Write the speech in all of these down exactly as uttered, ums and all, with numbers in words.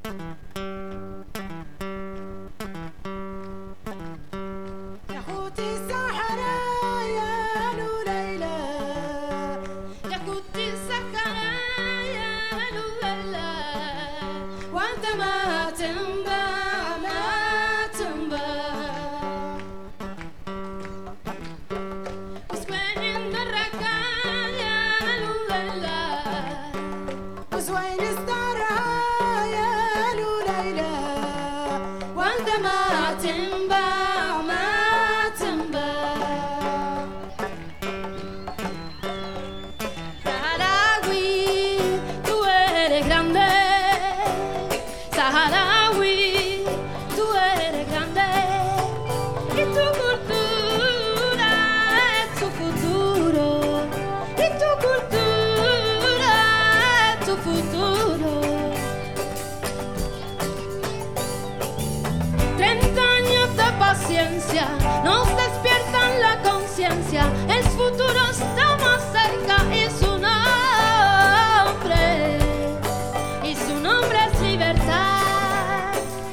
Nos despiertan la conciencia, el futuro está más cerca y su nombre, y su nombre es libertad,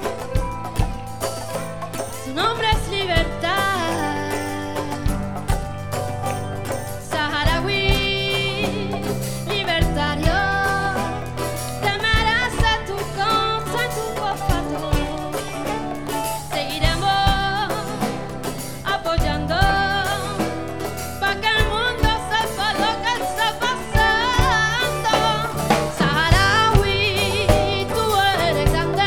su nombre es libertad. Saharaui, libertario, te merece tu causa y tu olfato. Seguiremos apoyando para que el mundo sepa lo que está pasando. Saharaui, tú eres grande.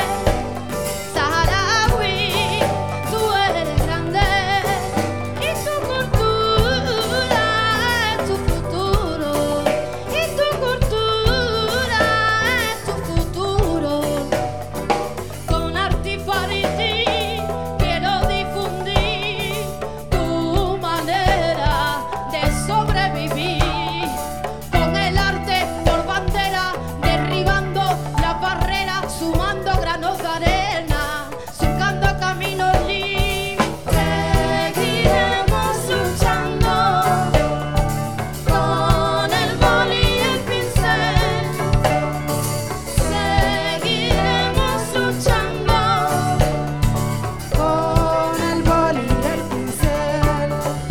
Saharaui, tú eres grande. Y tu cultura es tu futuro. Y tu cultura es tu futuro. Con arte y fariti quiero difundir tu manera de sobrevivir. Con el arte por bandera, derribando la barrera, sumando granos de arena, surcando caminos libres. Seguiremos luchando con el boli y el pincel. Seguiremos luchando con el boli y el pincel.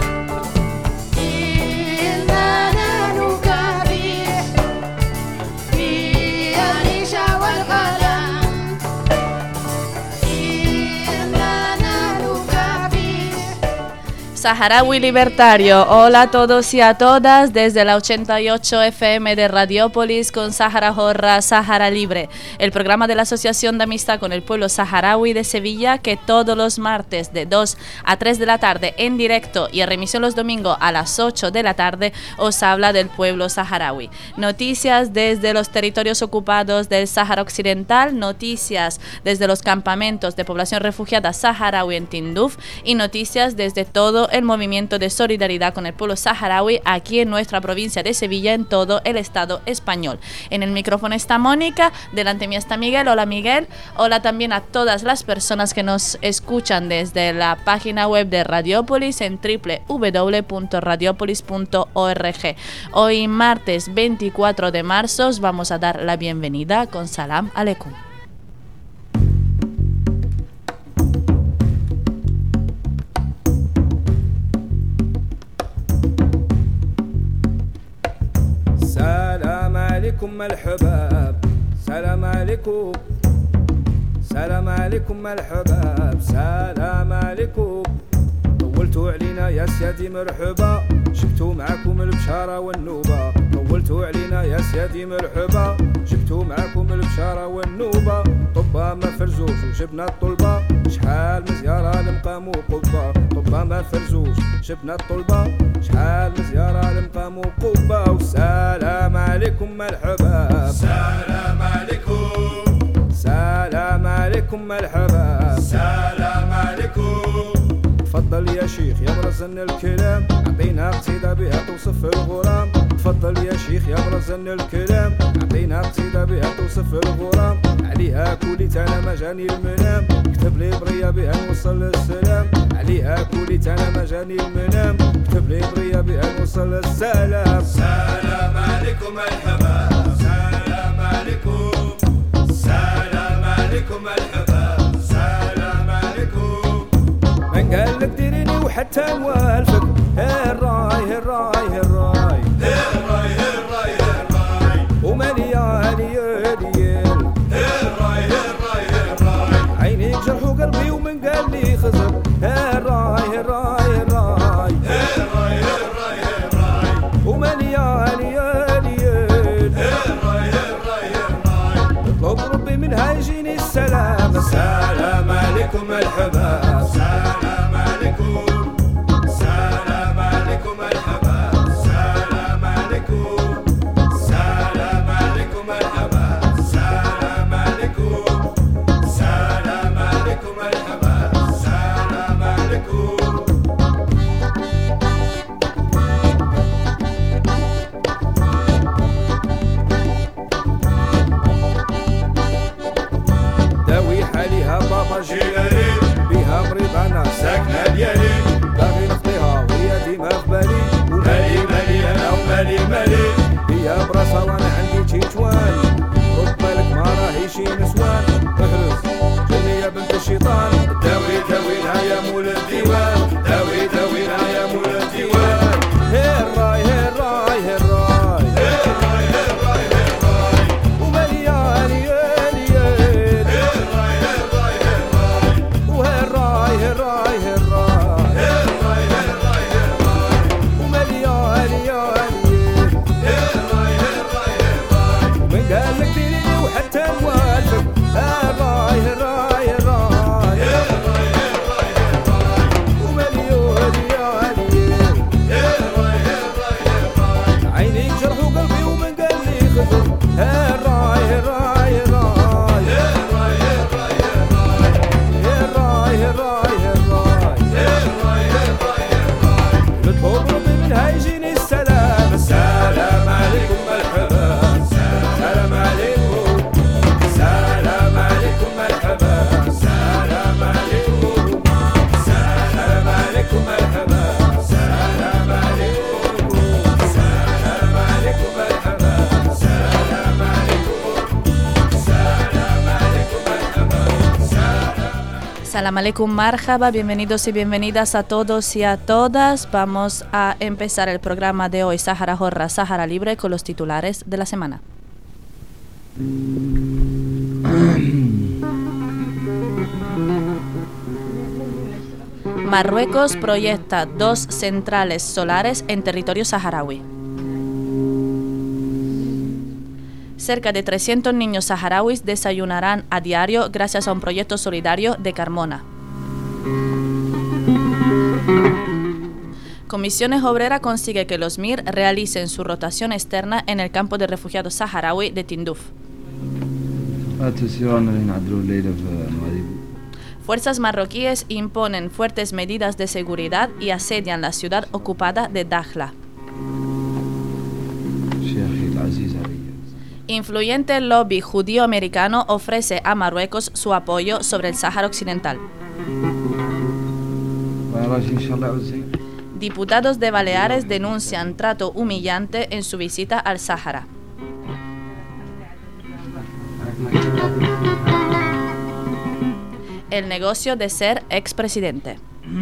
إننا نكافح في الريشة والقلم. إننا نكافح. Saharaui Libertario, hola a todos y a todas desde la ochenta y ocho F M de Radiópolis con Sahara Jorra, Sahara Libre, el programa de la Asociación de Amistad con el Pueblo Saharaui de Sevilla que todos los martes de dos a tres de la tarde en directo y en remisión los domingos a las ocho de la tarde os habla del pueblo saharaui. Noticias desde los territorios ocupados del Sáhara Occidental, noticias desde los campamentos de población refugiada saharaui en Tinduf y noticias desde todo el movimiento de solidaridad con el pueblo saharaui aquí en nuestra provincia de Sevilla, en todo el Estado español. En el micrófono está Mónica, delante mí está Miguel. Hola Miguel, hola también a todas las personas que nos escuchan desde la página web de Radiópolis en doble u doble u doble u punto radiopolis punto org. Hoy martes veinticuatro de marzo os vamos a dar la bienvenida con Salam Aleikum. سلام عليكم الحباب، سلام عليكم، سلام عليكم الحباب، سلام عليكم. طولتوا علينا يا سيادي مرحبا، جبتوا معاكم البشارة والنوبة. طولتوا علينا يا سيادي مرحبا، جبتوا معاكم البشارة والنوبة. طبا ما فرزوش وجبنا الطلبة، شحال مزيارة لمقام وقبة. طبا ما فرزوش جبنا الطلبة، شحال مزيارة لمقام وقبة. والسلام عليكم الحباب، سلام عليكم، سلام عليكم الحباب، سلام عليكم. تفضل يا شيخ يا مرزن الكلام، عطينا قصيدة بها توصف الغرام. تفضل يا شيخ يا مرزن الكلام، عطينا قصيدة بها توصف الغرام. عليها كوليت انا ما جاني المنام، كتب لي برية بها نوصل السلام. عليها كوليت انا ما جاني المنام، كتب لي برية بها نوصل السلام. سلام عليكم الحباب، سلام عليكم، سلام وحتى نوالفك. هالراي هالراي هالراي هالراي هالراي هالراي ومليان يديل. هالراي هالراي هالراي عينيك جرح وقلبي ومن قال لي خزر. هالراي هالراي هالراي هالراي هالراي هالراي ومليان يديل. هالراي هالراي هالراي اطلب ربي منها يجيني السلام. السلام عليكم الحباب. سلام عليكم. سلام عليكم الحباب. سلام عليكم. سلام عليكم الحباب. سلام عليكم. سلام عليكم الحباب. سلام عليكم. داوي حاليها بابا جيلاني بها مريض انا ساكنة ديالي. باغي نخطيها وهي ديما في بالي. مالي مالي انا ومالي مالي. هي براسها وانا عندي تيتوان. رد بالك ما راهي شي نسوان. اهرس جني يا بنت الشيطان. داوي داوينها يا مول الديوان. داوي داوينها يا مول الديوان. هالراي هالراي هالراي هالراي هالراي هالراي ومليان يديل. هالراي هالراي هالراي وهالراي هالراي هالراي هالراي هالراي هالراي ومليان يديل. هالراي هالراي هالراي ومن قال لك ديري وحتى نوالفك. هالراي هالراي هالراي هالراي هالراي هالراي ومليون يديل. هالراي هالراي هالراي عينيك جرح وقلبي ومن قال لي خزر. هالراي هالراي هالراي هالراي هالراي هالراي هالراي هالراي هالراي هالراي هالراي هالراي نطلب ربي منها يجيني السلام. السلام عليكم الحباب. سلام عليكم. سلام عليكم الحباب. سلام عليكم. سلام عليكم الحباب. سلام عليكم. سلام عليكم الحباب. سلام عليكم. سلام عليكم الحباب. سلام. Salam alaikum, marhaba, bienvenidos y bienvenidas a todos y a todas. Vamos a empezar el programa de hoy, Sahara Horra, Sahara Libre, con los titulares de la semana. Marruecos proyecta dos centrales solares en territorio saharaui. Cerca de trescientos niños saharauis desayunarán a diario gracias a un proyecto solidario de Carmona. Comisiones Obreras consigue que los M I R realicen su rotación externa en el campo de refugiados saharaui de Tinduf. Fuerzas marroquíes imponen fuertes medidas de seguridad y asedian la ciudad ocupada de Dakhla. Influyente lobby judío-americano ofrece a Marruecos su apoyo sobre el Sáhara Occidental. Diputados de Baleares denuncian trato humillante en su visita al Sáhara. El negocio de ser expresidente.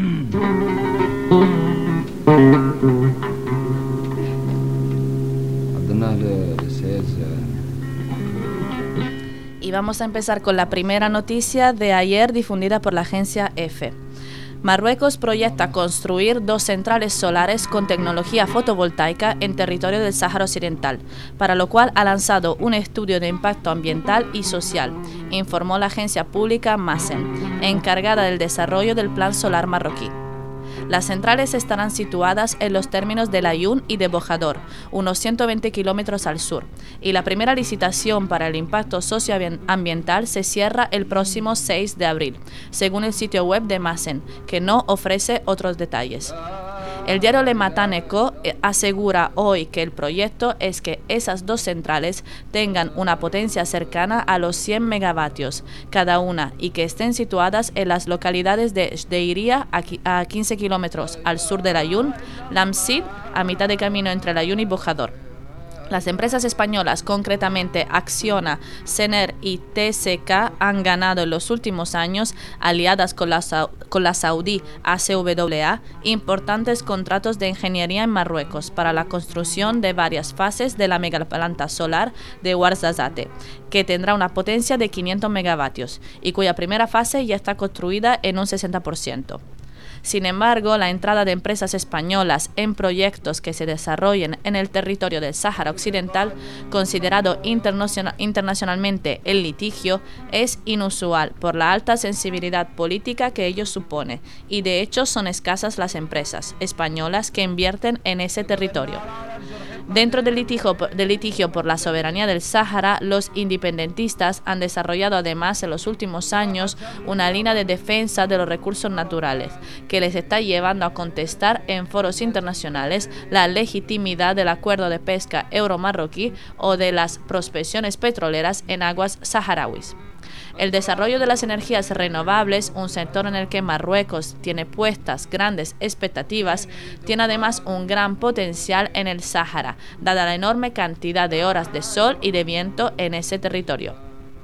Y vamos a empezar con la primera noticia de ayer difundida por la agencia EFE. Marruecos proyecta construir dos centrales solares con tecnología fotovoltaica en territorio del Sáhara Occidental, para lo cual ha lanzado un estudio de impacto ambiental y social, informó la agencia pública Massen, encargada del desarrollo del plan solar marroquí. Las centrales estarán situadas en los términos de Layún y de Bojador, unos ciento veinte kilómetros al sur, y la primera licitación para el impacto socioambiental se cierra el próximo seis de abril, según el sitio web de Massen, que no ofrece otros detalles. El diario Le Matin Echo asegura hoy que el proyecto es que esas dos centrales tengan una potencia cercana a los cien megavatios cada una y que estén situadas en las localidades de Shdeiria a quince kilómetros al sur de Layún, Lamsid a mitad de camino entre Layún y Bojador. Las empresas españolas, concretamente Acciona, Sener y T S K, han ganado en los últimos años, aliadas con la, con la saudí A C W A, importantes contratos de ingeniería en Marruecos para la construcción de varias fases de la megaplanta solar de Ouarzazate, que tendrá una potencia de quinientos megavatios y cuya primera fase ya está construida en un sesenta por ciento. Sin embargo, la entrada de empresas españolas en proyectos que se desarrollen en el territorio del Sáhara Occidental, considerado internacional, internacionalmente el litigio, es inusual por la alta sensibilidad política que ello supone, y de hecho son escasas las empresas españolas que invierten en ese territorio. Dentro del litigio, del litigio por la soberanía del Sáhara, los independentistas han desarrollado además en los últimos años una línea de defensa de los recursos naturales que les está llevando a contestar en foros internacionales la legitimidad del acuerdo de pesca euro-marroquí o de las prospecciones petroleras en aguas saharauis. El desarrollo de las energías renovables, un sector en el que Marruecos tiene puestas grandes expectativas, tiene además un gran potencial en el Sáhara, dada la enorme cantidad de horas de sol y de viento en ese territorio.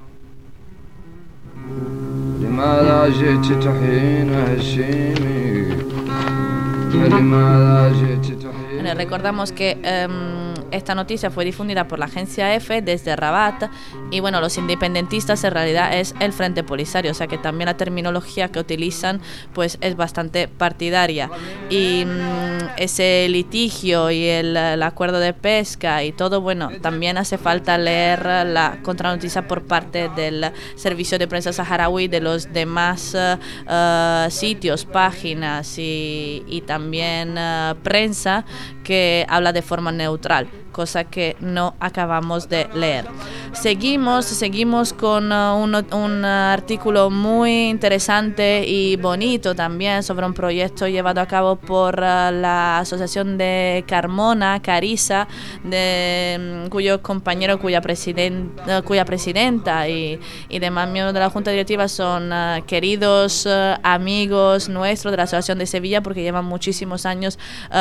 Bueno, recordamos que um, esta noticia fue difundida por la agencia EFE desde Rabat y bueno, los independentistas en realidad es el Frente Polisario, o sea que también la terminología que utilizan pues es bastante partidaria y um, ese litigio y el, el acuerdo de pesca y todo, bueno, también hace falta leer la contranoticia por parte del servicio de prensa saharaui, de los demás uh, uh, sitios, páginas y, y también uh, prensa que habla de forma neutral, cosa que no acabamos de leer. Seguimos, seguimos con uh, un, un artículo muy interesante y bonito también sobre un proyecto llevado a cabo por uh, la Asociación de Carmona, Carissa, de, um, cuyo compañero, cuya, presiden, uh, cuya presidenta y, y demás miembros de la Junta Directiva son uh, queridos uh, amigos nuestros de la Asociación de Sevilla, porque llevan muchísimos años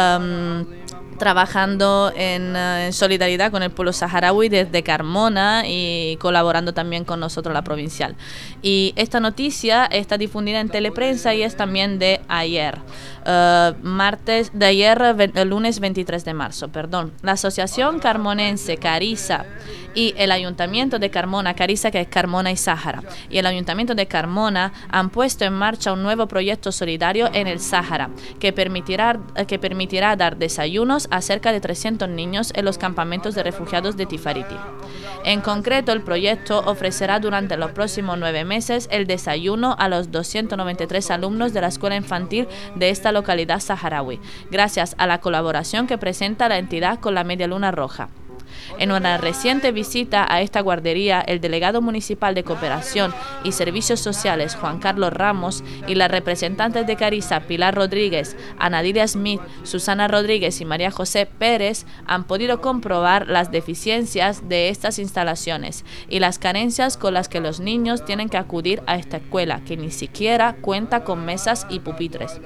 um, trabajando en, en solidaridad con el pueblo saharaui desde Carmona y colaborando también con nosotros la provincial. Y esta noticia está difundida en Teleprensa y es también de ayer, uh, martes, de ayer, el lunes veintitrés de marzo, perdón. La Asociación Carmonense Carissa y el Ayuntamiento de Carmona, Carissa que es Carmona y Sáhara, y el Ayuntamiento de Carmona han puesto en marcha un nuevo proyecto solidario en el Sáhara que permitirá, que permitirá dar desayunos a cerca de trescientos niños en los campamentos de refugiados de Tifariti. En concreto, el proyecto ofrecerá durante los próximos nueve meses el desayuno a los doscientos noventa y tres alumnos de la escuela infantil de esta localidad saharaui, gracias a la colaboración que presenta la entidad con la Media Luna Roja. En una reciente visita a esta guardería, el delegado municipal de Cooperación y Servicios Sociales, Juan Carlos Ramos, y las representantes de Carissa, Pilar Rodríguez, Anadilia Smith, Susana Rodríguez y María José Pérez, han podido comprobar las deficiencias de estas instalaciones y las carencias con las que los niños tienen que acudir a esta escuela, que ni siquiera cuenta con mesas y pupitres.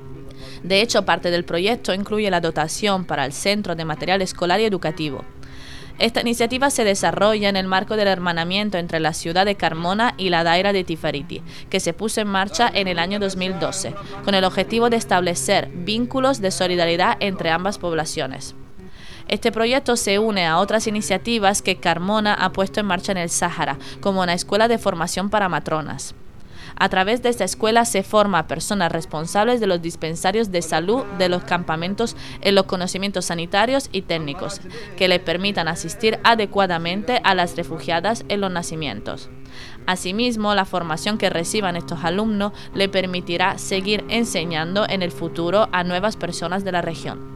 De hecho, parte del proyecto incluye la dotación para el Centro de Material Escolar y Educativo. Esta iniciativa se desarrolla en el marco del hermanamiento entre la ciudad de Carmona y la daira de Tifariti, que se puso en marcha en el año dos mil doce, con el objetivo de establecer vínculos de solidaridad entre ambas poblaciones. Este proyecto se une a otras iniciativas que Carmona ha puesto en marcha en el Sáhara, como una escuela de formación para matronas. A través de esta escuela se forma a personas responsables de los dispensarios de salud de los campamentos en los conocimientos sanitarios y técnicos, que le permitan asistir adecuadamente a las refugiadas en los nacimientos. Asimismo, la formación que reciban estos alumnos le permitirá seguir enseñando en el futuro a nuevas personas de la región.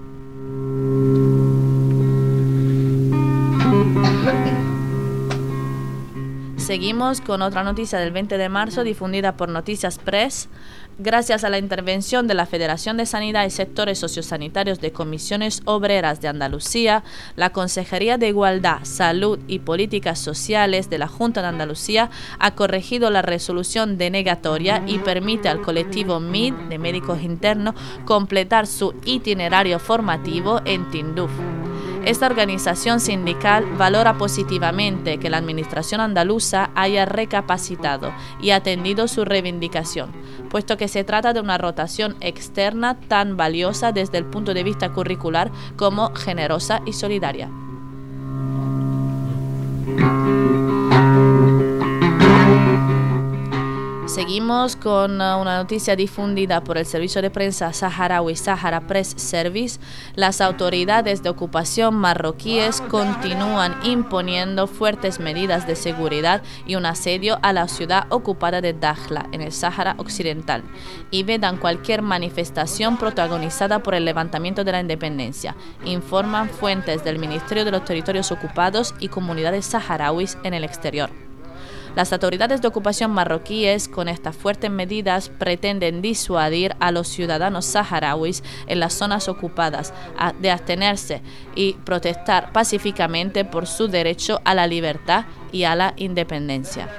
Seguimos con otra noticia del veinte de marzo difundida por Noticias Press. Gracias a la intervención de la Federación de Sanidad y Sectores Sociosanitarios de Comisiones Obreras de Andalucía, la Consejería de Igualdad, Salud y Políticas Sociales de la Junta de Andalucía ha corregido la resolución denegatoria y permite al colectivo M I D de médicos internos completar su itinerario formativo en Tinduf. Esta organización sindical valora positivamente que la administración andaluza haya recapacitado y atendido su reivindicación, puesto que se trata de una rotación externa tan valiosa desde el punto de vista curricular como generosa y solidaria. Seguimos con una noticia difundida por el servicio de prensa saharaui Sahara Press Service. Las autoridades de ocupación marroquíes continúan imponiendo fuertes medidas de seguridad y un asedio a la ciudad ocupada de Dakhla, en el Sáhara Occidental, y vedan cualquier manifestación protagonizada por el levantamiento de la independencia, informan fuentes del Ministerio de los Territorios Ocupados y Comunidades Saharauis en el exterior. Las autoridades de ocupación marroquíes, con estas fuertes medidas, pretenden disuadir a los ciudadanos saharauis en las zonas ocupadas de abstenerse y protestar pacíficamente por su derecho a la libertad y a la independencia.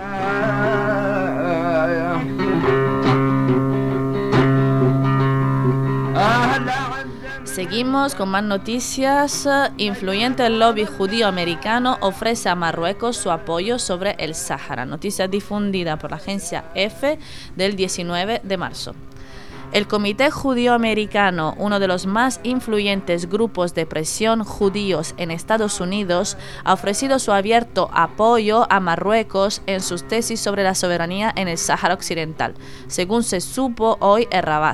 Seguimos con más noticias. Influyente lobby judío americano ofrece a Marruecos su apoyo sobre el Sáhara. Noticia difundida por la agencia EFE del diecinueve de marzo. El Comité Judío Americano, uno de los más influyentes grupos de presión judíos en Estados Unidos, ha ofrecido su abierto apoyo a Marruecos en sus tesis sobre la soberanía en el Sáhara Occidental, según se supo hoy en Rabat.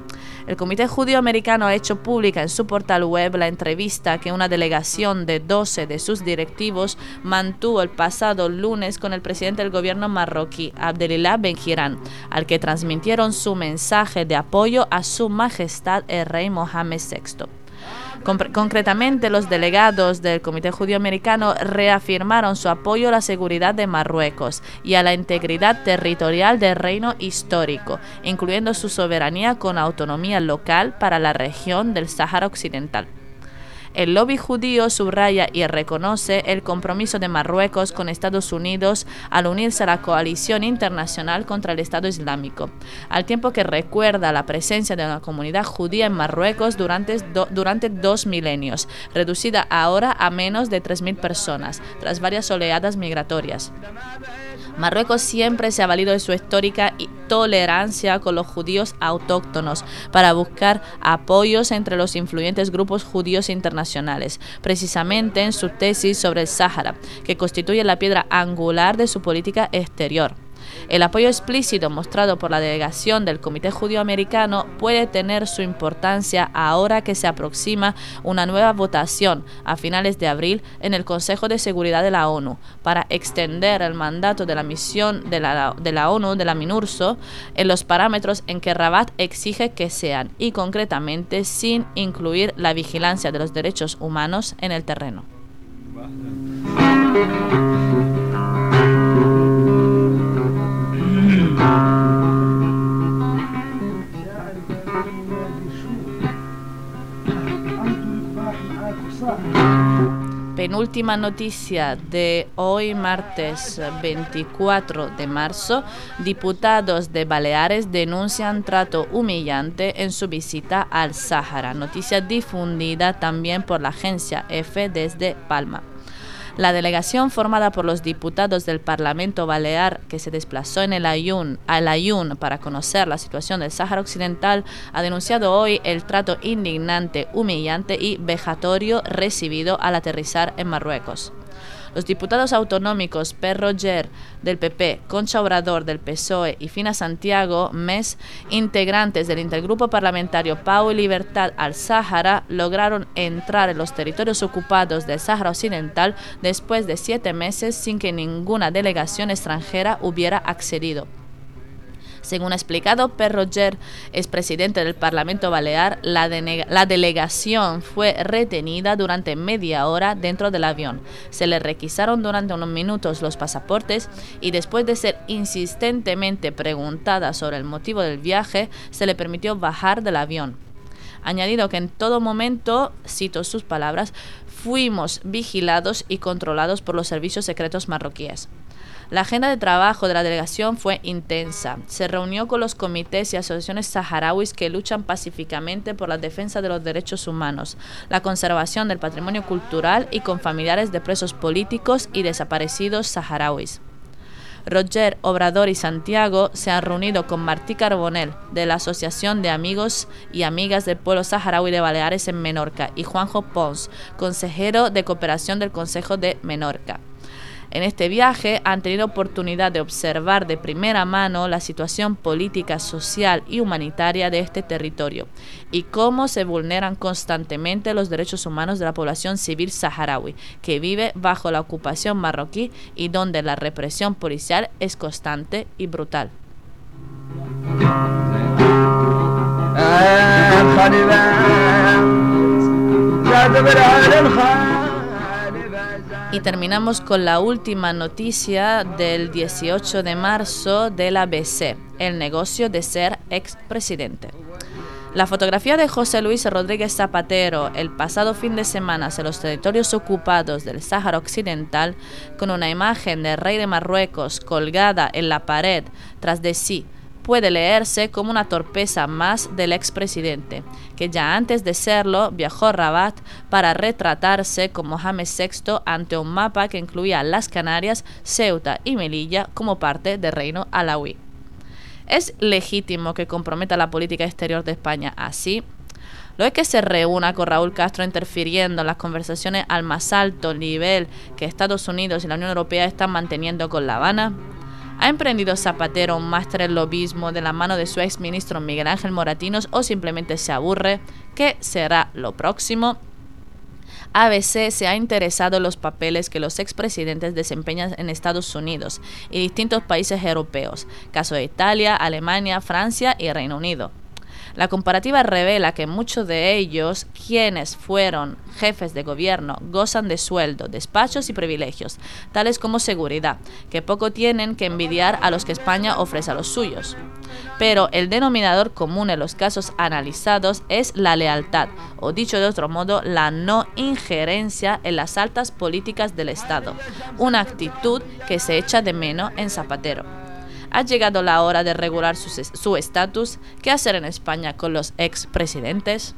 El Comité Judío Americano ha hecho pública en su portal web la entrevista que una delegación de doce de sus directivos mantuvo el pasado lunes con el presidente del gobierno marroquí, Abdelilah Ben-Jirán, al que transmitieron su mensaje de apoyo a su majestad el rey Mohammed sexto. Concretamente, los delegados del Comité Judío Americano reafirmaron su apoyo a la seguridad de Marruecos y a la integridad territorial del reino histórico, incluyendo su soberanía con autonomía local para la región del Sáhara Occidental. El lobby judío subraya y reconoce el compromiso de Marruecos con Estados Unidos al unirse a la coalición internacional contra el Estado Islámico, al tiempo que recuerda la presencia de una comunidad judía en Marruecos durante, do, durante dos milenios, reducida ahora a menos de tres mil personas, tras varias oleadas migratorias. Marruecos siempre se ha valido de su histórica tolerancia con los judíos autóctonos para buscar apoyos entre los influyentes grupos judíos internacionales, precisamente en su tesis sobre el Sáhara, que constituye la piedra angular de su política exterior. El apoyo explícito mostrado por la delegación del Comité Judío Americano puede tener su importancia ahora que se aproxima una nueva votación a finales de abril en el Consejo de Seguridad de la ONU para extender el mandato de la misión de la, de la ONU, de la MINURSO, en los parámetros en que Rabat exige que sean, y concretamente sin incluir la vigilancia de los derechos humanos en el terreno. Penúltima noticia de hoy, martes veinticuatro de marzo. Diputados de Baleares denuncian trato humillante en su visita al Sáhara. Noticia difundida también por la agencia EFE desde Palma. La delegación formada por los diputados del Parlamento Balear que se desplazó en el Ayun, al Ayun para conocer la situación del Sáhara Occidental ha denunciado hoy el trato indignante, humillante y vejatorio recibido al aterrizar en Marruecos. Los diputados autonómicos Per Roger del P P, Concha Obrador del P S O E y Fina Santiago Mes, integrantes del intergrupo parlamentario Pau y Libertad al Sáhara, lograron entrar en los territorios ocupados del Sáhara Occidental después de siete meses sin que ninguna delegación extranjera hubiera accedido. Según ha explicado Per Roger, expresidente del Parlamento Balear, la, la delegación fue retenida durante media hora dentro del avión. Se le requisaron durante unos minutos los pasaportes y después de ser insistentemente preguntada sobre el motivo del viaje, se le permitió bajar del avión. Añadido que en todo momento, cito sus palabras, fuimos vigilados y controlados por los servicios secretos marroquíes. La agenda de trabajo de la delegación fue intensa. Se reunió con los comités y asociaciones saharauis que luchan pacíficamente por la defensa de los derechos humanos, la conservación del patrimonio cultural y con familiares de presos políticos y desaparecidos saharauis. Roger, Obrador y Santiago se han reunido con Martí Carbonell, de la Asociación de Amigos y Amigas del Pueblo Saharaui de Baleares en Menorca, y Juanjo Pons, consejero de cooperación del Consejo de Menorca. En este viaje han tenido oportunidad de observar de primera mano la situación política, social y humanitaria de este territorio y cómo se vulneran constantemente los derechos humanos de la población civil saharaui, que vive bajo la ocupación marroquí y donde la represión policial es constante y brutal. Y terminamos con la última noticia del dieciocho de marzo de la B C, el negocio de ser expresidente. La fotografía de José Luis Rodríguez Zapatero el pasado fin de semana en los territorios ocupados del Sáhara Occidental, con una imagen del rey de Marruecos colgada en la pared tras de sí, puede leerse como una torpeza más del expresidente, que ya antes de serlo viajó a Rabat para retratarse con Mohamed sexto ante un mapa que incluía las Canarias, Ceuta y Melilla como parte del reino alauí. ¿Es legítimo que comprometa la política exterior de España así? ¿Lo es que se reúna con Raúl Castro interfiriendo en las conversaciones al más alto nivel que Estados Unidos y la Unión Europea están manteniendo con La Habana? ¿Ha emprendido Zapatero un máster en lobismo de la mano de su exministro Miguel Ángel Moratinos o simplemente se aburre? ¿Qué será lo próximo? A B C se ha interesado en los papeles que los expresidentes desempeñan en Estados Unidos y distintos países europeos, caso de Italia, Alemania, Francia y Reino Unido. La comparativa revela que muchos de ellos, quienes fueron jefes de gobierno, gozan de sueldo, despachos y privilegios, tales como seguridad, que poco tienen que envidiar a los que España ofrece a los suyos. Pero el denominador común en los casos analizados es la lealtad, o dicho de otro modo, la no injerencia en las altas políticas del Estado, una actitud que se echa de menos en Zapatero. Ha llegado la hora de regular su estatus. ¿Qué hacer en España con los expresidentes?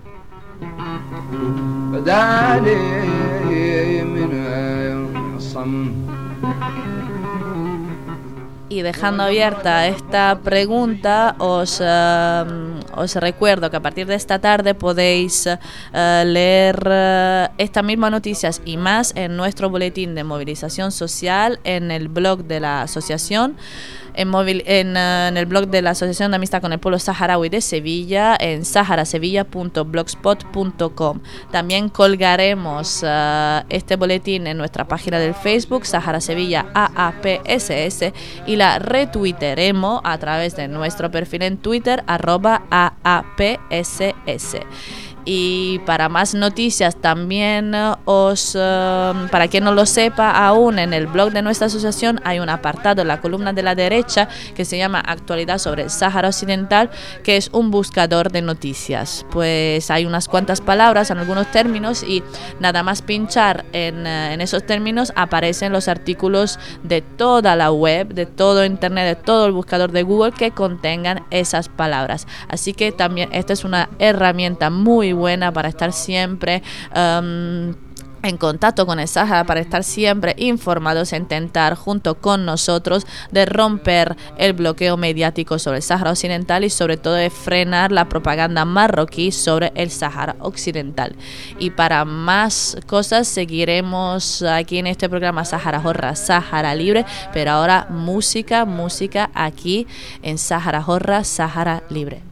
Y dejando abierta esta pregunta, os, uh, os recuerdo que a partir de esta tarde podéis uh, leer uh, estas mismas noticias y más en nuestro boletín de movilización social en el blog de la asociación. En, móvil, en, uh, en el blog de la Asociación de Amistad con el Pueblo Saharaui de Sevilla, en sahara sevilla punto blogspot punto com. También colgaremos uh, este boletín en nuestra página del Facebook, Sahara Sevilla A A P S S, y la retuitearemos a través de nuestro perfil en Twitter, arroba A A P S S. Y para más noticias también os, uh, para quien no lo sepa aún, en el blog de nuestra asociación hay un apartado en la columna de la derecha que se llama Actualidad sobre el Sáhara Occidental, que es un buscador de noticias. Pues hay unas cuantas palabras en algunos términos y nada más pinchar en, uh, en esos términos aparecen los artículos de toda la web, de todo internet, de todo el buscador de Google que contengan esas palabras. Así que también esta es una herramienta muy buena para estar siempre um, en contacto con el Sáhara, para estar siempre informados e intentar junto con nosotros de romper el bloqueo mediático sobre el Sáhara Occidental y sobre todo de frenar la propaganda marroquí sobre el Sáhara Occidental. Y para más cosas seguiremos aquí en este programa Sahara Jorra, Sahara Libre, pero ahora música, música aquí en Sahara Jorra, Sahara Libre.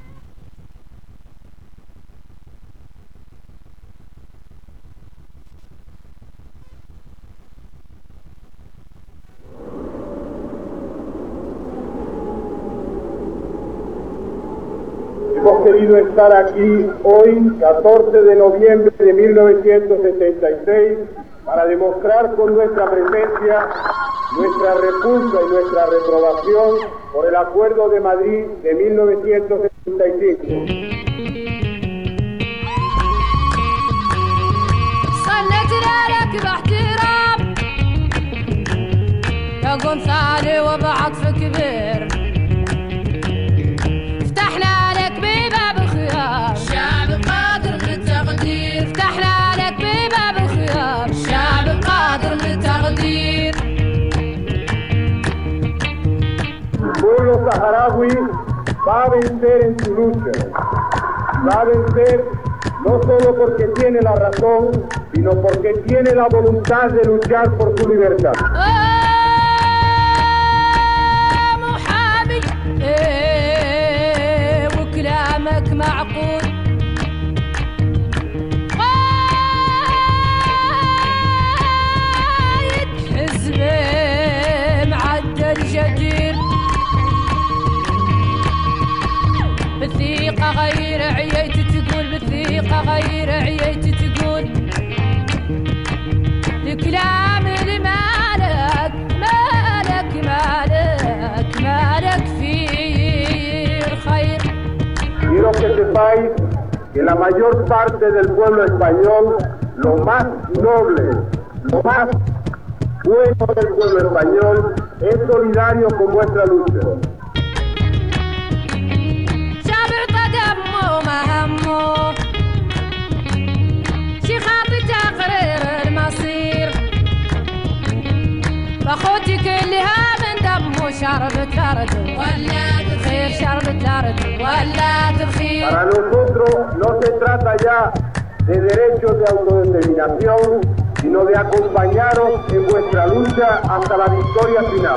Hemos querido estar aquí hoy, catorce de noviembre de mil novecientos setenta y seis, para demostrar con nuestra presencia nuestra repulsa y nuestra reprobación por el Acuerdo de Madrid de mil novecientos setenta y cinco. قوم ثاني وبعطف كبير فتحنا لك بباب الخيار شعب قادر للتقدير فتحنا لك بباب الخيار شعب قادر للتقدير. El pueblo saharaui va a vencer en su lucha, va a vencer no solo porque tiene la razón, sino porque tiene la voluntad de luchar por su libertad. محامي ايه وكلامك معقول قايد حزبي معدل جدير بالثقة غير عييت تقول بالثقة غير عييت تقول الكلام اللي مالك مالك مالك مالك فيه الخير. Quiero que sepáis que la mayor parte del pueblo español, lo más noble, lo más bueno del pueblo español, es solidario con vuestra lucha. أخوتي كلها من دمه شربت الأرض ولات الخير شربت الأرض ولات الخير. Para nosotros no se trata ya de derechos de autodeterminación, sino de acompañaros en vuestra lucha hasta la victoria final.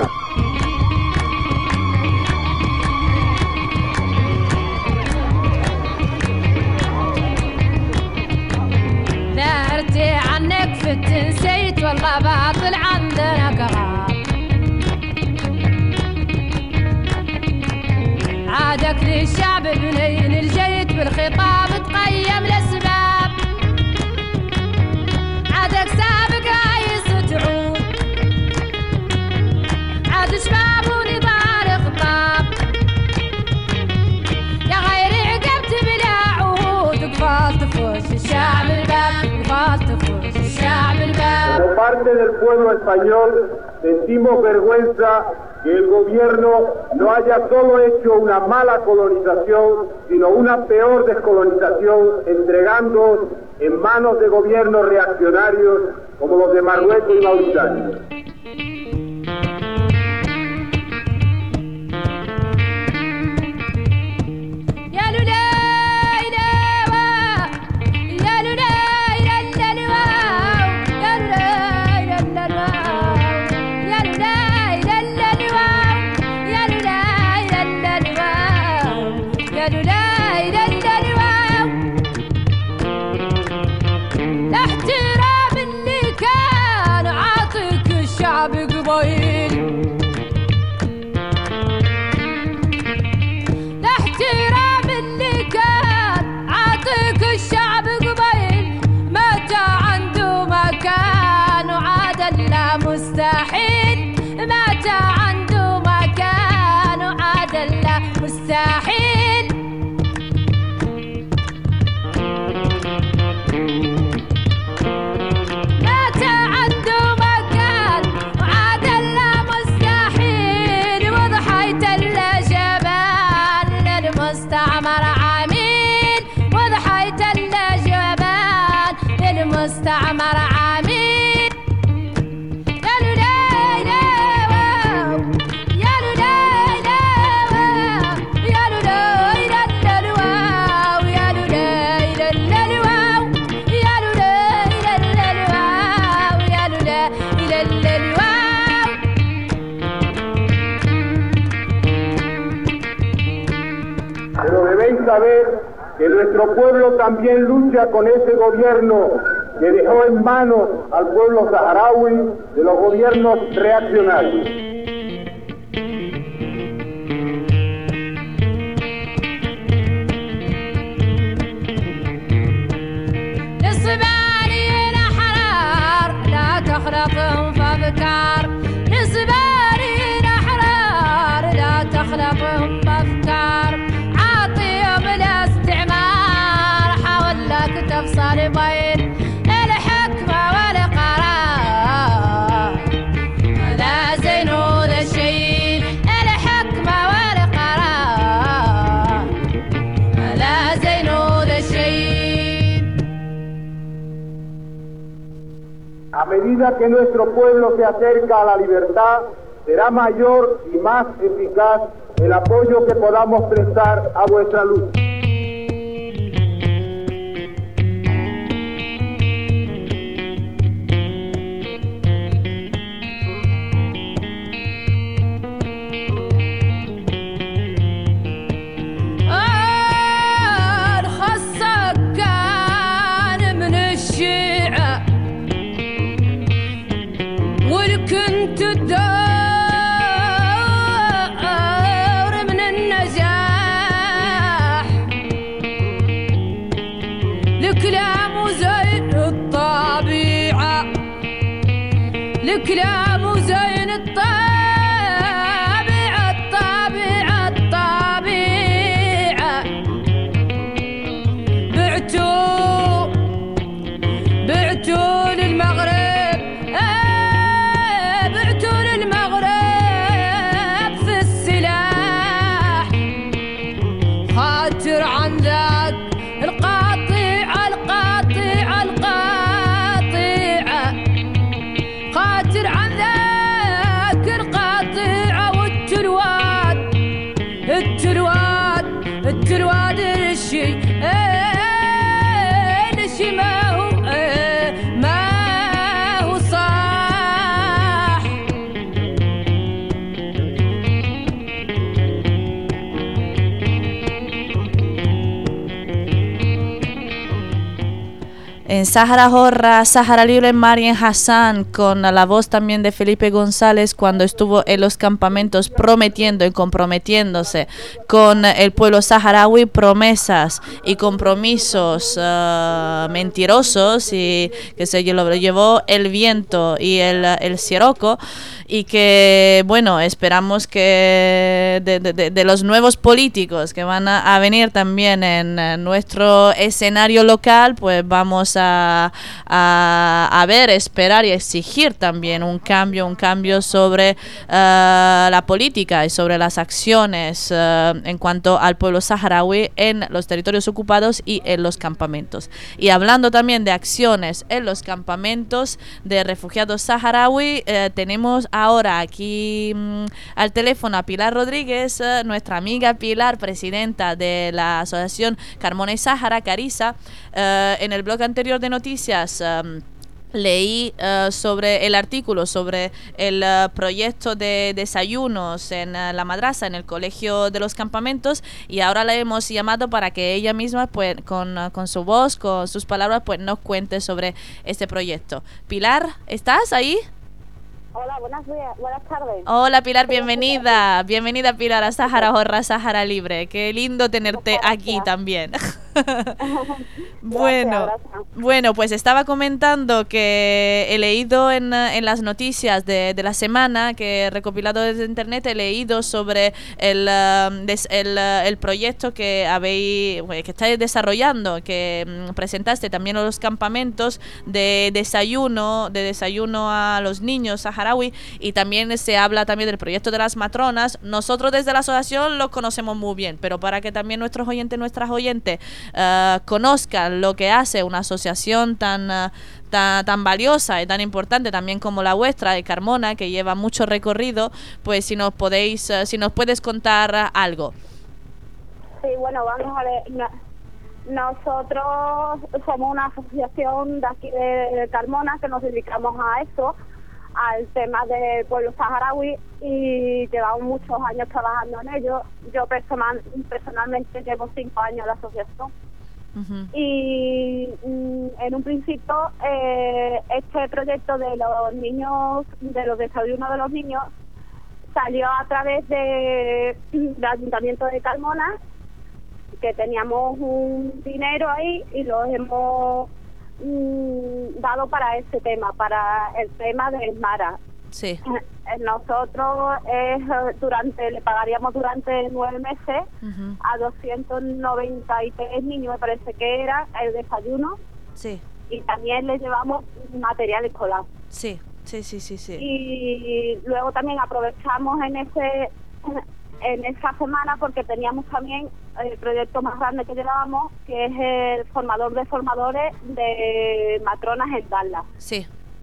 دارتي عنك فت نسيت والله باطل عندنا كرام عادك للشعب بنين الجيت بالخطاب تقيم الاسباب عادك سابق عايز تعود عاد شباب ونضال خطاب يا غيري عقبت بلا عهود قفال تفوش الشعب الباب قفال تفوش الشعب الباب. Como parte del pueblo español, sentimos vergüenza que el gobierno no haya solo hecho una mala colonización, sino una peor descolonización, entregando en manos de gobiernos reaccionarios como los de Marruecos y Mauritania. مستحيل مات عنده مكان وعاد له مستحيل مات عنده مكان وعاد له مستحيل وضحيت له جبان للمستعمر عميل وضحيت له جبان للمستعمر عميل. Pero debéis saber que nuestro pueblo también lucha con ese gobierno que dejó en manos al pueblo saharaui de los gobiernos reaccionarios. الصبارين أحرار لا تخلطهم فافكار الصبارين أحرار لا تخلطهم فافكار عاطيهم الاستعمار حاول لك تفصل بين الحكمة والقرار لا زين A medida que nuestro pueblo se acerca a la libertad, será mayor y más eficaz el apoyo que podamos prestar a vuestra lucha. كلام زين الطابع الطابع الطابع بعتوا بعتوا للمغرب آه بعتوا للمغرب في السلاح خاطر عن ذاك القاطع القاطع القاطع خاطر عن ذاك القاطع والتلواد التلواد التلواد الشي الشي ما هو ما هو صح En Sáhara Jorra, Sáhara Libre, Marian Hassan, con la voz también de Felipe González, cuando estuvo en los campamentos prometiendo y comprometiéndose con el pueblo saharaui, promesas y compromisos uh, mentirosos, y que se lo llevó el viento y el, el siroco, y que, bueno, esperamos que de, de, de los nuevos políticos que van a, a venir también en, en nuestro escenario local, pues vamos a, a, a ver, esperar y exigir también un cambio, un cambio sobre uh, la política y sobre las acciones uh, en cuanto al pueblo saharaui en los territorios ocupados y en los campamentos. Y hablando también de acciones en los campamentos de refugiados saharaui, eh, tenemos ahora aquí mmm, al teléfono a Pilar Rodríguez, eh, nuestra amiga Pilar, presidenta de la Asociación Carmona y Sáhara, Carisa. Eh, en el blog anterior de noticias um, leí uh, sobre el artículo sobre el uh, proyecto de desayunos en uh, la madrasa, en el colegio de los campamentos, y ahora la hemos llamado para que ella misma, pues, con, uh, con su voz, con sus palabras, pues nos cuente sobre este proyecto. Pilar, ¿estás ahí? Hola, buenas, buenas tardes. Hola Pilar, bienvenida. Bienvenida Pilar a Sáhara Jorra, Sáhara Libre. Qué lindo tenerte aquí también. Bueno, bueno, pues estaba comentando que he leído en, en las noticias de, de la semana que he recopilado desde internet, he leído sobre el, des, el, el proyecto que habéis, que estáis desarrollando, que um, presentaste también a los campamentos de desayuno, de desayuno a los niños saharaui, y también se habla también del proyecto de las matronas. Nosotros desde la asociación lo conocemos muy bien, pero para que también nuestros oyentes, nuestras oyentes Uh, conozcan lo que hace una asociación tan, uh, tan tan valiosa y tan importante también como la vuestra de Carmona, que lleva mucho recorrido, pues si nos podéis uh, si nos puedes contar uh, algo. Sí, bueno, vamos a ver. No, nosotros somos una asociación de aquí de, de Carmona que nos dedicamos a eso, al tema del pueblo saharaui, y llevamos muchos años trabajando en ello. Yo personal, personalmente llevo cinco años en la asociación. Uh-huh. Y mm, en un principio eh, este proyecto de los niños, de los desayunos de los niños, salió a través de, del Ayuntamiento de Carmona, que teníamos un dinero ahí y lo hemos mm, dado para ese tema, para el tema de Mara. Sí. Nosotros eh, durante le pagaríamos durante nueve meses uh-huh. a doscientos noventa y tres niños, me parece que era el desayuno. Sí. Y también les llevamos material escolar. Sí, sí, sí, sí, sí. Y luego también aprovechamos en ese en esa semana porque teníamos también el proyecto más grande que llevábamos, que es el formador de formadores de matronas en Dallas. Sí.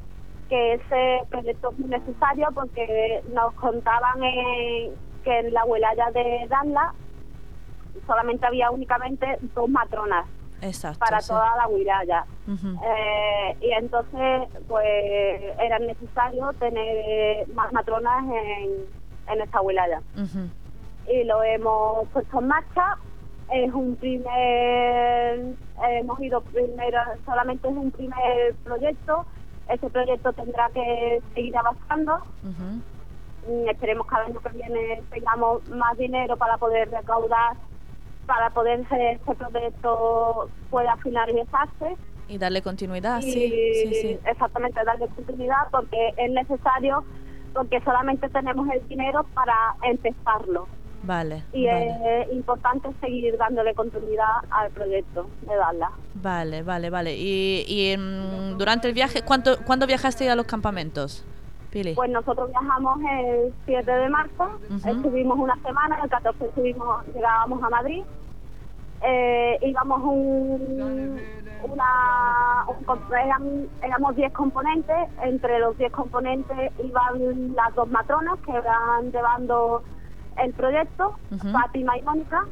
que ese proyecto es muy necesario porque nos contaban en, que en la wilaya de Darla solamente había únicamente dos matronas. Exacto, para sí. toda la wilaya. Uh-huh. Eh, y entonces, pues, era necesario tener más matronas en, en esta wilaya. Uh-huh. Y lo hemos puesto en marcha. Es un primer, hemos ido primero, solamente es un primer proyecto. Ese proyecto tendrá que seguir avanzando. Uh-huh. Esperemos que el año que viene tengamos más dinero para poder recaudar, para poder que este proyecto pueda finalizarse. Y darle continuidad, y, sí, sí, sí. Exactamente, darle continuidad porque es necesario, porque solamente tenemos el dinero para empezarlo. Vale, Y vale. es importante seguir dándole continuidad al proyecto de Darla. Vale, vale, vale. Y, y mm, durante el viaje, ¿cuánto, ¿cuándo viajaste a los campamentos, Pili? Pues nosotros viajamos el siete de marzo, Uh-huh. estuvimos una semana, el catorce estuvimos, llegábamos a Madrid, eh, íbamos un, una, un, eran, éramos diez componentes, entre los diez componentes iban las dos matronas que iban llevando el proyecto, Uh-huh. Fátima y Mónica,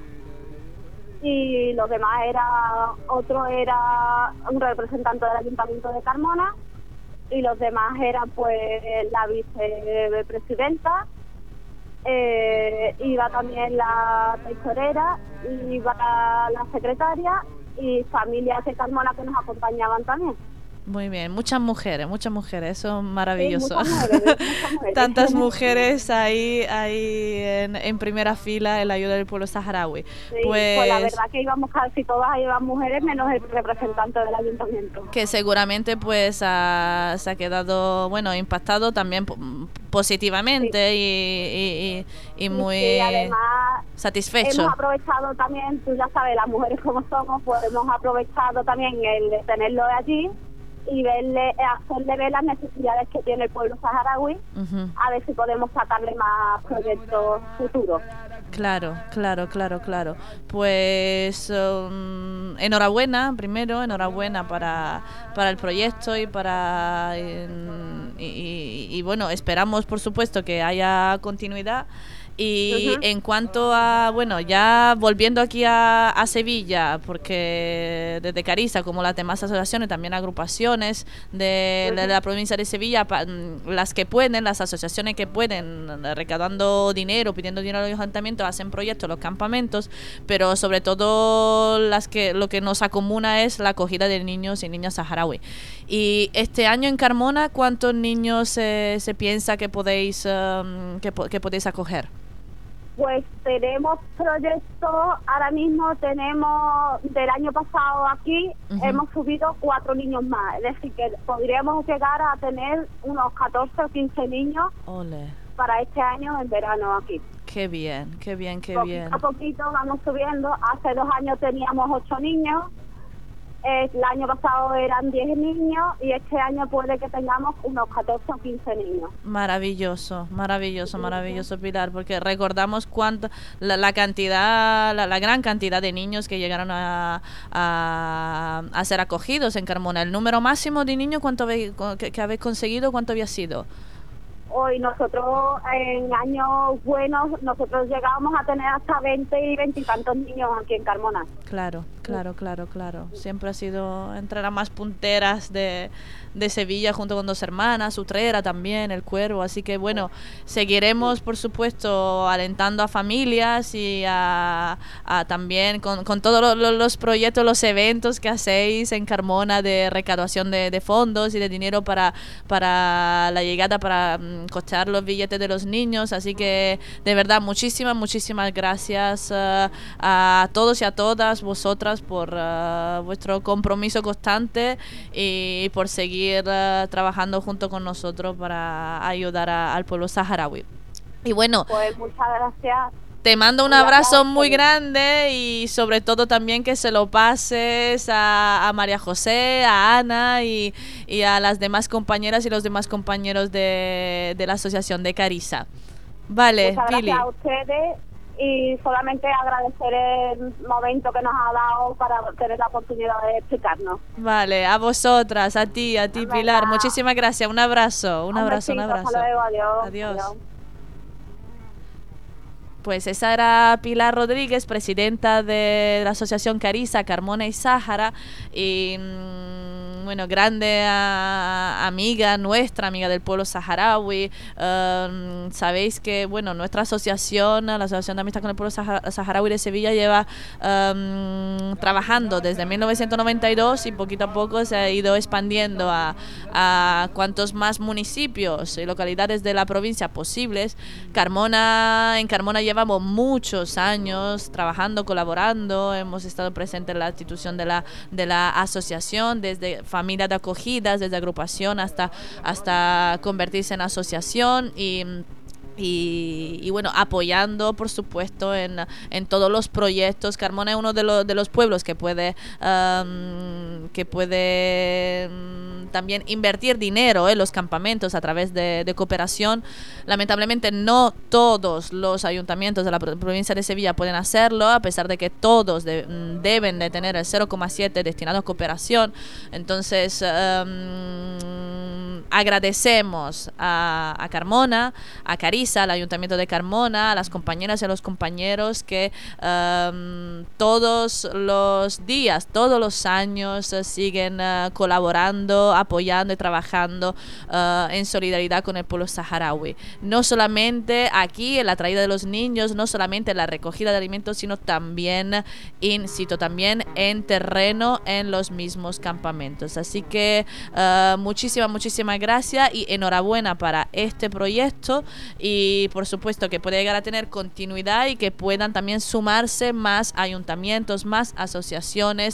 y los demás era, otro era un representante del Ayuntamiento de Carmona, y los demás eran pues la vicepresidenta, eh, iba también la tesorera, iba la secretaria y familias de Carmona que nos acompañaban también. Muy bien, muchas mujeres, muchas mujeres, eso es maravilloso. Sí, muchas mujeres, muchas mujeres. Tantas mujeres ahí, ahí en, en primera fila en la ayuda del pueblo saharaui. Sí, pues, pues la verdad que íbamos casi todas, iban mujeres menos el representante del ayuntamiento. Que seguramente pues ha, se ha quedado, bueno, impactado también po- positivamente Sí. y, y, y, y muy Sí, además satisfecho. hemos aprovechado también, tú ya sabes, las mujeres como somos, pues hemos aprovechado también el tenerlo allí y verle, hacerle ver las necesidades que tiene el pueblo saharaui, Uh-huh. a ver si podemos sacarle más proyectos futuros. Claro, claro, claro, claro. Pues um, enhorabuena, primero, enhorabuena para, para el proyecto y para y, y, y bueno, esperamos por supuesto que haya continuidad. Y Ujú. en cuanto a, bueno, ya volviendo aquí a, a Sevilla, porque desde Carissa, como las demás asociaciones, también agrupaciones de, de la provincia de Sevilla, pa- las que pueden, las asociaciones que pueden, recaudando dinero, pidiendo dinero a los ayuntamientos, hacen proyectos, los campamentos, pero sobre todo las que lo que nos acomuna es la acogida de niños y niñas saharaui. Y este año en Carmona, ¿cuántos niños eh, se piensa que podéis, um, que, po- que podéis acoger? Pues tenemos proyectos, ahora mismo tenemos, del año pasado aquí, Ujú. hemos subido cuatro niños más, es decir, que podríamos llegar a tener unos catorce o quince niños Ole, para este año en verano aquí. qué bien, qué bien, qué Poquito bien. a poquito vamos subiendo, hace dos años teníamos ocho niños, el año pasado eran diez niños y este año puede que tengamos unos catorce o quince niños. Maravilloso, maravilloso, maravilloso, Pilar, porque recordamos cuánto la, la cantidad, la, la gran cantidad de niños que llegaron a, a, a ser acogidos en Carmona. El número máximo de niños cuánto habe- que, que habéis conseguido, ¿cuánto había sido? Hoy nosotros en años buenos, nosotros llegábamos a tener hasta veinte y veinte y tantos niños aquí en Carmona. Claro, claro, claro, claro. Siempre ha sido entre las más punteras de, de Sevilla, junto con Dos Hermanas, Utrera también, El Cuervo. Así que bueno, seguiremos, por supuesto, alentando a familias y a, a también con, con todos lo- lo- los proyectos, los eventos que hacéis en Carmona de recaudación de, de fondos y de dinero para, para la llegada, para mm, costear los billetes de los niños. Así que de verdad, muchísimas, muchísimas gracias eh, a todos y a todas vosotras por eh, vuestro compromiso constante y por seguir eh, trabajando junto con nosotros para ayudar a- al pueblo saharaui. Y bueno, Pues muchas gracias. te mando un Un abrazo abrazo. muy grande y sobre todo también que se lo pases a, a María José, a Ana y, y a las demás compañeras y los demás compañeros de, de la asociación de Carissa. Vale, Muchas Pili. gracias a ustedes y solamente agradecer el momento que nos ha dado para tener la oportunidad de explicarnos. Vale, a vosotras, a ti, a ti, Pilar, muchísimas gracias, un abrazo, un, un abrazo, besito, un abrazo. Hasta luego, adiós. Adiós. Adiós. Pues esa era Pilar Rodríguez, presidenta de la asociación Cariza, Carmona y Sáhara, y bueno, grande a, amiga nuestra, amiga del pueblo saharaui. Um, sabéis que, bueno, nuestra asociación, la Asociación de Amistad con el Pueblo Saharaui de Sevilla, lleva um, trabajando desde mil novecientos noventa y dos y poquito a poco se ha ido expandiendo a, a cuantos más municipios y localidades de la provincia posibles. Carmona, en Carmona llevamos muchos años trabajando, colaborando, hemos estado presentes en la institución de la, de la asociación, desde familias de acogidas, desde agrupación hasta, hasta convertirse en asociación y... Y, y bueno, apoyando por supuesto en, en todos los proyectos. Carmona es uno de, lo, de los pueblos que puede um, que puede um, también invertir dinero en los campamentos a través de, de cooperación. Lamentablemente no todos los ayuntamientos de la provincia de Sevilla pueden hacerlo, a pesar de que todos de, deben de tener el cero coma siete destinado a cooperación. Entonces um, agradecemos a, a Carmona, a Cariza, al Ayuntamiento de Carmona, a las compañeras y a los compañeros que um, todos los días, todos los años uh, siguen uh, colaborando, apoyando y trabajando uh, en solidaridad con el pueblo saharaui. No solamente aquí en la traída de los niños, no solamente en la recogida de alimentos, sino también in situ, también en terreno en los mismos campamentos. Así que uh, muchísimas, muchísimas gracias y enhorabuena para este proyecto, y por supuesto que puede llegar a tener continuidad y que puedan también sumarse más ayuntamientos, más asociaciones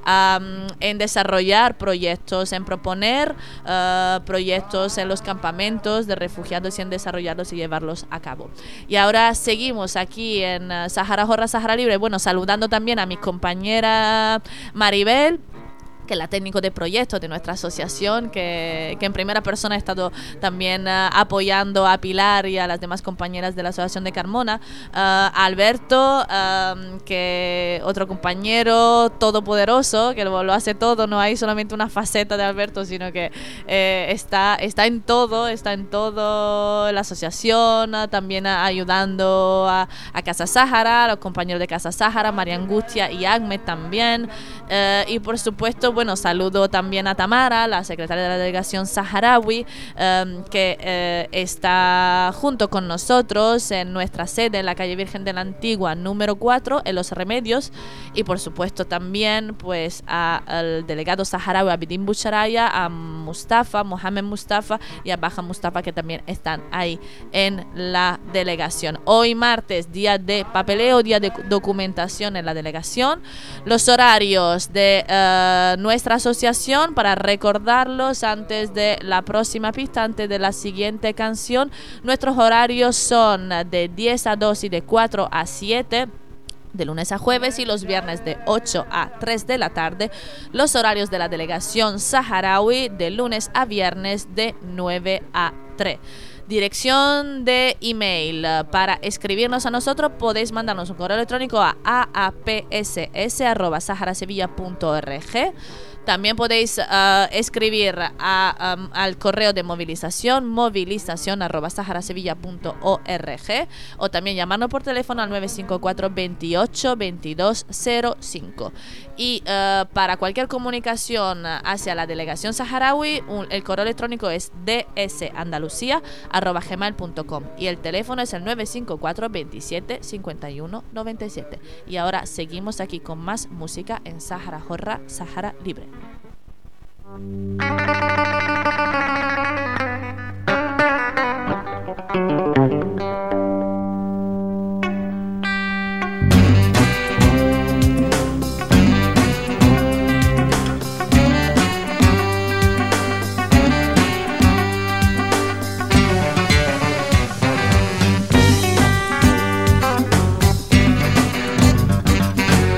um, en desarrollar proyectos, en proponer uh, proyectos en los campamentos de refugiados y en desarrollarlos y llevarlos a cabo. Y ahora seguimos aquí en uh, Sahara Jorra, Sahara Libre, bueno, saludando también a mi compañera Maribel, que es la técnico de proyectos de nuestra asociación, que, que en primera persona ha estado también uh, apoyando a Pilar y a las demás compañeras de la asociación de Carmona, uh, a Alberto, um, que otro compañero todopoderoso, que lo, lo hace todo, no hay solamente una faceta de Alberto, sino que eh, está, está en todo, está en todo la asociación, uh, también uh, ayudando a, a Casa Sáhara, a los compañeros de Casa Sáhara, María Angustia y Ahmed también, uh, y por supuesto, bueno, saludo también a Tamara, la secretaria de la delegación saharaui, um, que eh, está junto con nosotros en nuestra sede en la calle Virgen de la Antigua número cuatro, en Los Remedios, y por supuesto también pues al delegado saharaui Abidin Bucharaya, a Mustafa, Mohamed Mustafa y a Baja Mustafa, que también están ahí en la delegación. Hoy martes, día de papeleo, día de documentación en la delegación. Los horarios de uh, nuestra asociación, para recordarlos antes de la próxima pista, antes de la siguiente canción. Nuestros horarios son de diez a dos y de cuatro a siete, de lunes a jueves, y los viernes de ocho a tres de la tarde. Los horarios de la delegación saharaui de lunes a viernes de nueve a tres. Dirección de email para escribirnos a nosotros: podéis mandarnos un correo electrónico a a a p s s arroba sahara sevilla punto org. También podéis uh, escribir a, um, al correo de movilización, movilización arroba sahara sevilla punto org, o también llamarnos por teléfono al nueve cinco cuatro, veintiocho, veintidós cero cinco. Y uh, para cualquier comunicación hacia la delegación saharaui, un, el correo electrónico es d s andalucía arroba gmail punto com y el teléfono es el nueve cinco cuatro, veintisiete, cincuenta y uno, noventa y siete. Y ahora seguimos aquí con más música en Sahara Jorra, Sahara Libre.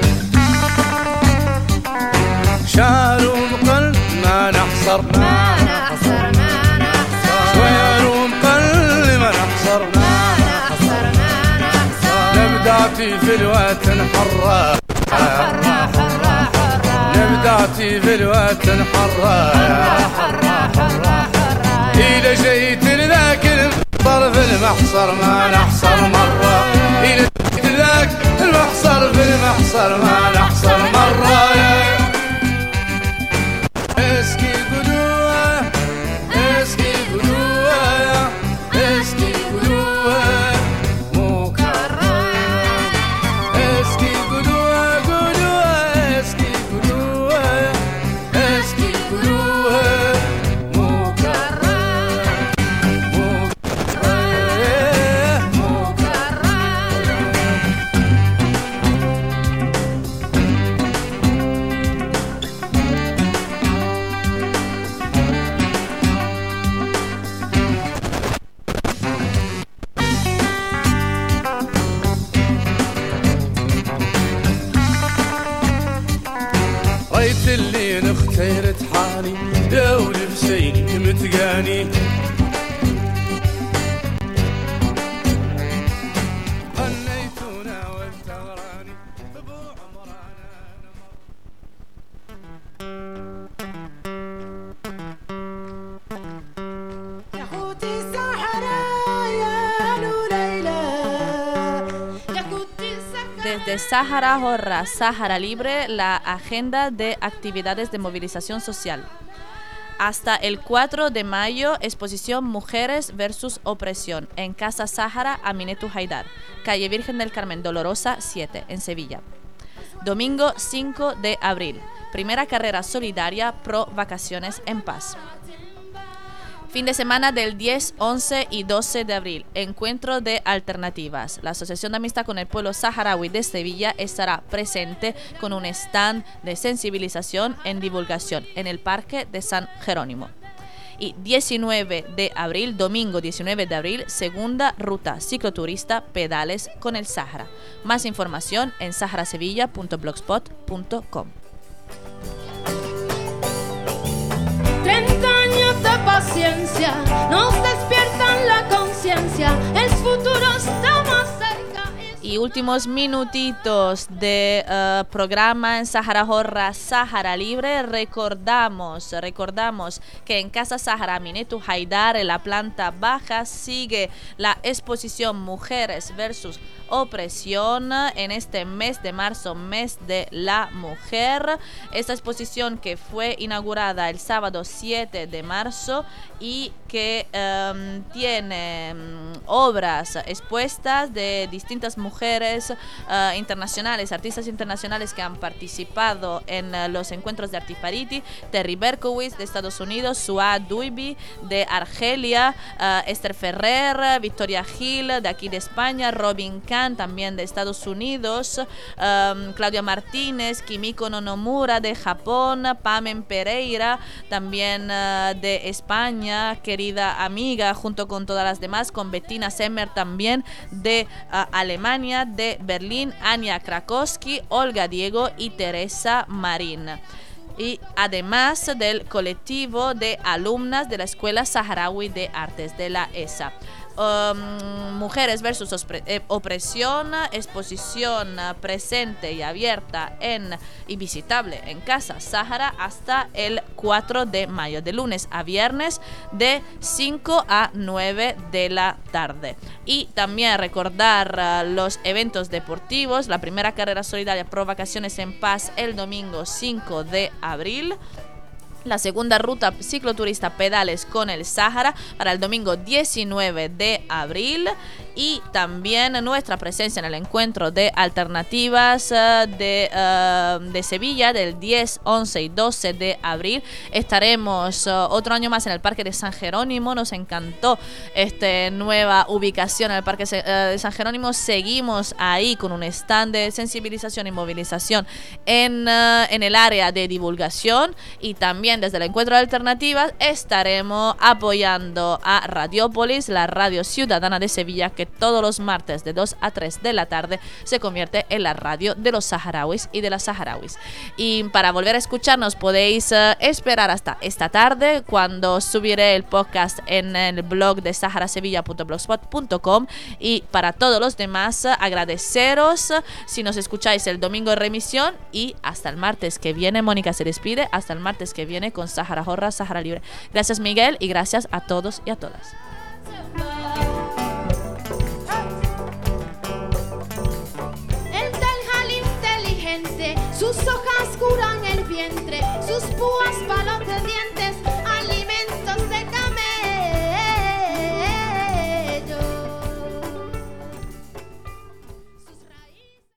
شعر القلب ما نحصر ما نبداتي في الوطن حرة حرة حرة حرة نبداتي في الوطن حرة حرة حرة إذا جيت لذاك المحصر في المحصر ما نحصر مرة إذا جيت لذاك المحصر في المحصر ما نحصر مرة اسكي قدوة اسكي قدوة اسكي قدوة مكرر اسكي قدوة قدوة اسكي قدوة اسكي قدوة مكرر مكرر مكرر ريت اللي نختار حالي يا ولبسيني متقاني غنيتونا وانت غراني ابو عمرانا يا خوتي الصحراء يا ليلى يا خوتي الصحراء. Desde Sáhara Jorra, Sáhara Libre, la agenda de actividades de movilización social. Hasta el cuatro de mayo, exposición Mujeres versus Opresión en Casa Sáhara Aminetu Haidar, calle Virgen del Carmen Dolorosa siete, en Sevilla. Domingo cinco de abril, primera carrera solidaria pro vacaciones en paz. Fin de semana del diez, once y doce de abril, encuentro de alternativas. La Asociación de Amistad con el Pueblo Saharaui de Sevilla estará presente con un stand de sensibilización en divulgación en el Parque de San Jerónimo. Y diecinueve de abril, domingo diecinueve de abril, segunda ruta cicloturista Pedales con el Sahara. Más información en saharasevilla punto blogspot punto com. treinta años de paciencia nos despiertan la conciencia, el futuro está más cerca. Y últimos minutitos de uh, programa en Sáhara Jorra, Sáhara Libre. Recordamos, recordamos que en Casa Sáhara Aminetu Haidar, en la planta baja, sigue la exposición Mujeres versus Opresión en este mes de marzo, mes de la mujer. Esta exposición que fue inaugurada el sábado siete de marzo y que um, tiene um, obras expuestas de distintas mujeres uh, internacionales, artistas internacionales que han participado en uh, los encuentros de Artifariti: Terry Berkowitz de Estados Unidos, Suad Duibi de Argelia, uh, Esther Ferrer, Victoria Gil de aquí de España, Robin Kahn también de Estados Unidos, um, Claudia Martínez, Kimiko Nonomura de Japón, Pamen Pereira también uh, de España, querida amiga, junto con todas las demás, con Bettina Semmer también de uh, Alemania, de Berlín, Ania Krakowski, Olga Diego y Teresa Marín. Y además del colectivo de alumnas de la Escuela Saharaui de Artes de la E S A. Um, mujeres versus Opresión, exposición uh, presente y abierta en y visitable en Casa Sáhara hasta el cuatro de mayo, de lunes a viernes de cinco a nueve de la tarde. Y también recordar uh, los eventos deportivos: la primera carrera solidaria pro vacaciones en paz el domingo cinco de abril, la segunda ruta cicloturista Pedales con el Sahara para el domingo diecinueve de abril, y también nuestra presencia en el encuentro de alternativas uh, de, uh, de Sevilla del diez, once y doce de abril. Estaremos uh, otro año más en el Parque de San Jerónimo. Nos encantó esta nueva ubicación en el Parque uh, de San Jerónimo. Seguimos ahí con un stand de sensibilización y movilización en, uh, en el área de divulgación, y también también desde el Encuentro de Alternativas estaremos apoyando a Radiopolis, la radio ciudadana de Sevilla, que todos los martes de dos a tres de la tarde se convierte en la radio de los saharauis y de las saharauis. Y para volver a escucharnos podéis uh, esperar hasta esta tarde, cuando subiré el podcast en el blog de saharasevilla punto blogspot punto com. Y para todos los demás, uh, agradeceros uh, si nos escucháis el domingo en remisión, y hasta el martes que viene. Mónica se despide hasta el martes que viene con Sahara Jorra, Sahara Libre. Gracias, Miguel, y gracias a todos y a todas. El Taljal inteligente, sus hojas curan el vientre, sus púas palos de dientes